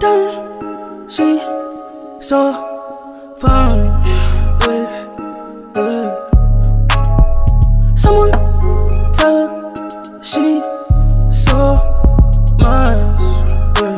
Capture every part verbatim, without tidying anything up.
Darling, she so fine with it. Someone tell her she so nice with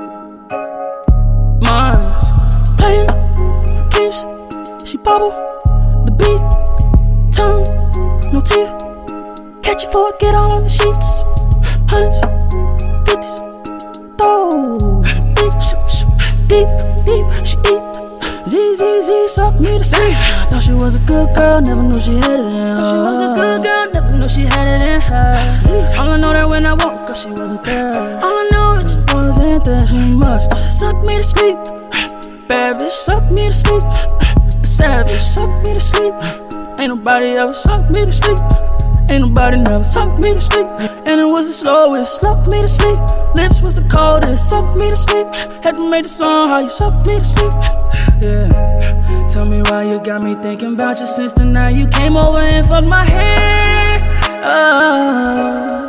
minds playing for keeps. She bobble the beat, tongue, no teeth. Catch you for it, get all on the sheets. Hundreds, fifties, throw deep, deep, deep. She eat Z Z Z, suck me to sleep. Thought she was a good girl, never knew she had it in her. Thought she was a good girl, never knew she had it in her. All I know that when I woke up, she wasn't there. All I know that she wasn't there. She must suck me to sleep. Bad bitch, suck me to sleep. A savage, suck me to sleep. Ain't nobody ever suck me to sleep. Ain't nobody never sucked me to sleep. And it was the slowest, sucked me to sleep. Lips was the coldest, sucked me to sleep. Had to make the song how you sucked me to sleep. Yeah, tell me why you got me thinking about you since the night you came over and fucked my head up.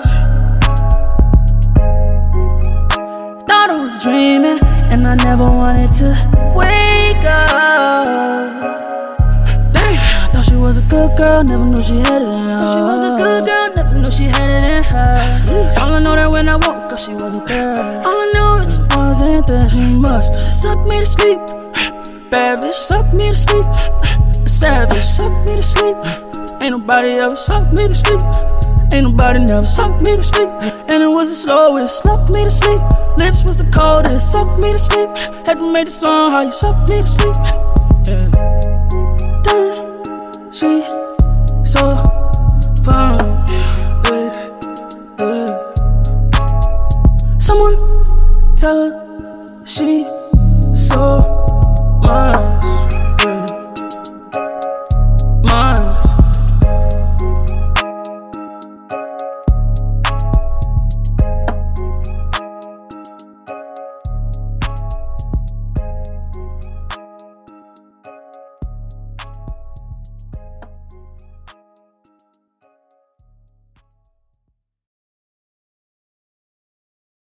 Thought I was dreaming and I never wanted to wake up. She was a good girl, never knew she had it in her. She was a good girl, never knew she had it in her. All I know that when I woke up, she wasn't there. All I know that she wasn't there. She must suck me to sleep. Bad bitch, suck me to sleep. A savage, suck me to sleep. Ain't nobody ever sucked me to sleep. Ain't nobody never sucked me to sleep. And it was the slowest, sucked me to sleep. Lips was the coldest, sucked me to sleep. Had to make the song how you sucked me to sleep. Yeah. She so fine with it. Someone tell her she so nice.